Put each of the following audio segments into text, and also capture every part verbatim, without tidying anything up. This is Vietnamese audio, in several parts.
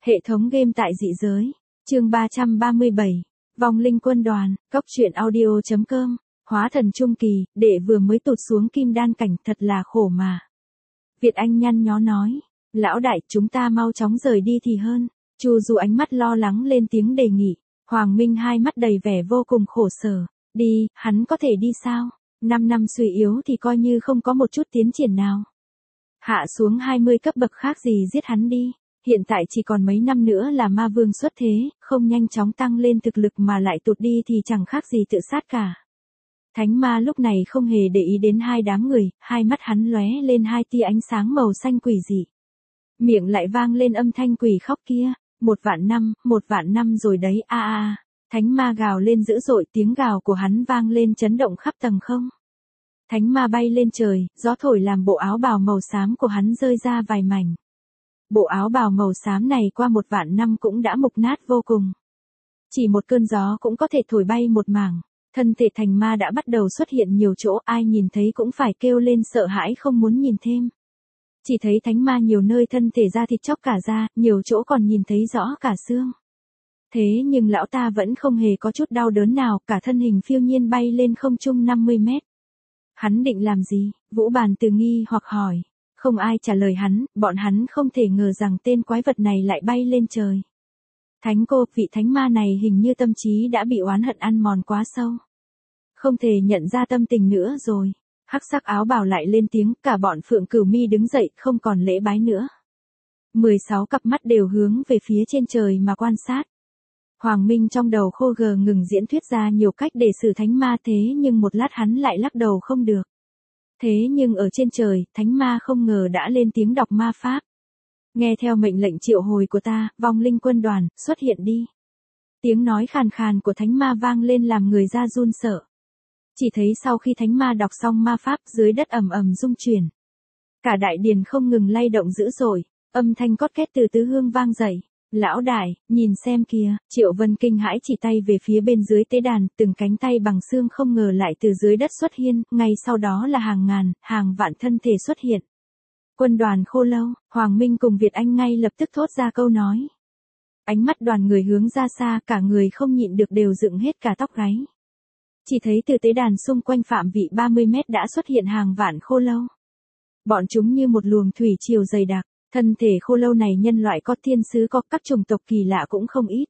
Hệ thống game tại dị giới. Chương ba trăm ba mươi bảy. Vong linh quân đoàn, cốc truyện audio chấm com. Hóa thần trung kỳ, đệ vừa mới tụt xuống kim đan cảnh, thật là khổ mà. Việt Anh nhăn nhó nói. Lão đại, chúng ta mau chóng rời đi thì hơn. Chu Du ánh mắt lo lắng lên tiếng đề nghị. Hoàng Minh hai mắt đầy vẻ vô cùng khổ sở. Đi, hắn có thể đi sao? Năm năm suy yếu thì coi như không có một chút tiến triển nào. Hạ xuống hai mươi cấp bậc khác gì giết hắn đi. Hiện tại chỉ còn mấy năm nữa là ma vương xuất thế, không nhanh chóng tăng lên thực lực mà lại tụt đi thì chẳng khác gì tự sát cả. Thánh ma lúc này không hề để ý đến hai đám người, hai mắt hắn lóe lên hai tia ánh sáng màu xanh quỷ dị. Miệng lại vang lên âm thanh quỷ khóc kia, một vạn năm, một vạn năm rồi đấy a a a. Thánh ma gào lên dữ dội, tiếng gào của hắn vang lên chấn động khắp tầng không. Thánh ma bay lên trời, gió thổi làm bộ áo bào màu xám của hắn rơi ra vài mảnh. Bộ áo bào màu xám này qua một vạn năm cũng đã mục nát vô cùng. Chỉ một cơn gió cũng có thể thổi bay một mảng. Thân thể thành ma đã bắt đầu xuất hiện nhiều chỗ, ai nhìn thấy cũng phải kêu lên sợ hãi không muốn nhìn thêm. Chỉ thấy thánh ma nhiều nơi thân thể da thịt chóc cả ra, nhiều chỗ còn nhìn thấy rõ cả xương. Thế nhưng lão ta vẫn không hề có chút đau đớn nào, cả thân hình phiêu nhiên bay lên không trung năm mươi mét. Hắn định làm gì? Vũ Bàn Từ nghi hoặc hỏi. Không ai trả lời hắn, bọn hắn không thể ngờ rằng tên quái vật này lại bay lên trời. Thánh cô, vị thánh ma này hình như tâm trí đã bị oán hận ăn mòn quá sâu. Không thể nhận ra tâm tình nữa rồi. Hắc sắc áo bào lại lên tiếng, cả bọn Phượng Cửu Mi đứng dậy, không còn lễ bái nữa. mười sáu cặp mắt đều hướng về phía trên trời mà quan sát. Hoàng Minh trong đầu khô gờ ngừng diễn thuyết ra nhiều cách để xử thánh ma, thế nhưng một lát hắn lại lắc đầu không được. Thế nhưng ở trên trời, thánh ma không ngờ đã lên tiếng đọc ma pháp. Nghe theo mệnh lệnh triệu hồi của ta, vong linh quân đoàn, xuất hiện đi. Tiếng nói khàn khàn của thánh ma vang lên làm người ra run sợ. Chỉ thấy sau khi thánh ma đọc xong ma pháp, dưới đất ầm ầm rung chuyển. Cả đại điền không ngừng lay động dữ dội, âm thanh cót két từ tứ hương vang dậy. Lão đại, nhìn xem kìa, Triệu Vân kinh hãi chỉ tay về phía bên dưới tế đàn, từng cánh tay bằng xương không ngờ lại từ dưới đất xuất hiện, ngay sau đó là hàng ngàn, hàng vạn thân thể xuất hiện. Quân đoàn Khô Lâu, Hoàng Minh cùng Việt Anh ngay lập tức thốt ra câu nói. Ánh mắt đoàn người hướng ra xa, cả người không nhịn được đều dựng hết cả tóc gáy. Chỉ thấy từ tế đàn xung quanh phạm vị ba mươi mét đã xuất hiện hàng vạn khô lâu. Bọn chúng như một luồng thủy triều dày đặc. Thân thể khô lâu này nhân loại có, thiên sứ có, các chủng tộc kỳ lạ cũng không ít.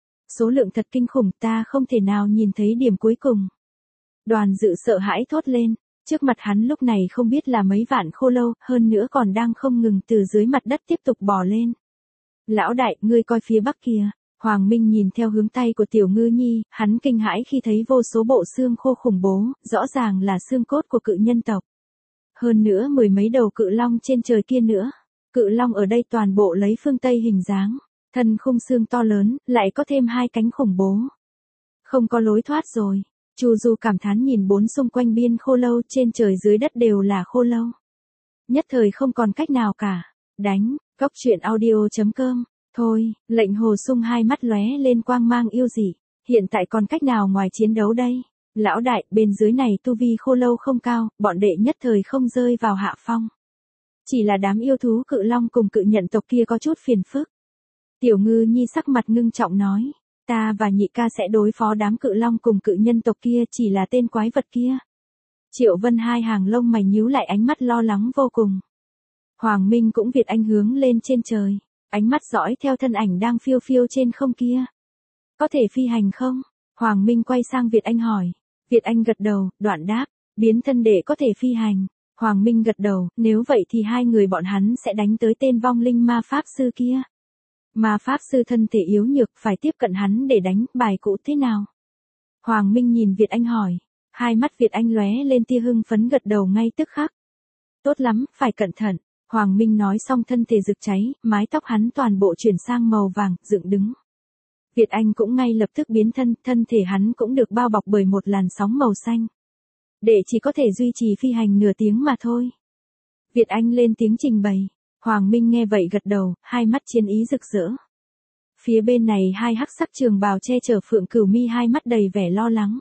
Số lượng thật kinh khủng, ta không thể nào nhìn thấy điểm cuối cùng. Đoàn Dự sợ hãi thốt lên, trước mặt hắn lúc này không biết là mấy vạn khô lâu, hơn nữa còn đang không ngừng từ dưới mặt đất tiếp tục bò lên. Lão đại, ngươi coi phía bắc kia. Hoàng Minh nhìn theo hướng tay của Tiểu Ngư Nhi, hắn kinh hãi khi thấy vô số bộ xương khô khủng bố, rõ ràng là xương cốt của cự nhân tộc. Hơn nữa mười mấy đầu cự long trên trời kia nữa. Cự long ở đây toàn bộ lấy phương Tây hình dáng, thân khung xương to lớn, lại có thêm hai cánh khủng bố. Không có lối thoát rồi. Chu Du cảm thán nhìn bốn xung quanh biên khô lâu, trên trời dưới đất đều là khô lâu. Nhất thời không còn cách nào cả. Đánh, cốc truyện audio chấm com. Thôi, lệnh hồ sung hai mắt lóe lên quang mang yêu dị. Hiện tại còn cách nào ngoài chiến đấu đây? Lão đại, bên dưới này tu vi khô lâu không cao, bọn đệ nhất thời không rơi vào hạ phong. Chỉ là đám yêu thú cự long cùng cự nhận tộc kia có chút phiền phức. Tiểu Ngư Nhi sắc mặt ngưng trọng nói, ta và nhị ca sẽ đối phó đám cự long cùng cự nhân tộc kia, chỉ là tên quái vật kia. Triệu Vân hai hàng lông mày nhíu lại, ánh mắt lo lắng vô cùng. Hoàng Minh cũng Việt Anh hướng lên trên trời, ánh mắt dõi theo thân ảnh đang phiêu phiêu trên không kia. Có thể phi hành không? Hoàng Minh quay sang Việt Anh hỏi. Việt Anh gật đầu, đoạn đáp, biến thân để có thể phi hành. Hoàng Minh gật đầu, nếu vậy thì hai người bọn hắn sẽ đánh tới tên vong linh ma pháp sư kia. Ma pháp sư thân thể yếu nhược, phải tiếp cận hắn để đánh, bài cũ thế nào? Hoàng Minh nhìn Việt Anh hỏi, hai mắt Việt Anh lóe lên tia hưng phấn gật đầu ngay tức khắc. Tốt lắm, phải cẩn thận. Hoàng Minh nói xong thân thể rực cháy, mái tóc hắn toàn bộ chuyển sang màu vàng, dựng đứng. Việt Anh cũng ngay lập tức biến thân, thân thể hắn cũng được bao bọc bởi một làn sóng màu xanh. Để chỉ có thể duy trì phi hành nửa tiếng mà thôi. Việt Anh lên tiếng trình bày. Hoàng Minh nghe vậy gật đầu, hai mắt chiến ý rực rỡ. Phía bên này hai hắc sắc trường bào che chở Phượng Cửu Mi hai mắt đầy vẻ lo lắng.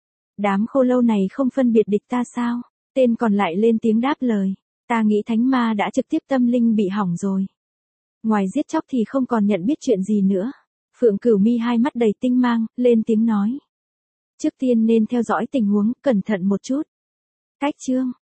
Đám khô lâu này không phân biệt địch ta sao? Tên còn lại lên tiếng đáp lời. Ta nghĩ thánh ma đã trực tiếp tâm linh bị hỏng rồi. Ngoài giết chóc thì không còn nhận biết chuyện gì nữa. Phượng Cửu Mi hai mắt đầy tinh mang, lên tiếng nói. Trước tiên nên theo dõi tình huống, cẩn thận một chút. Cách chương.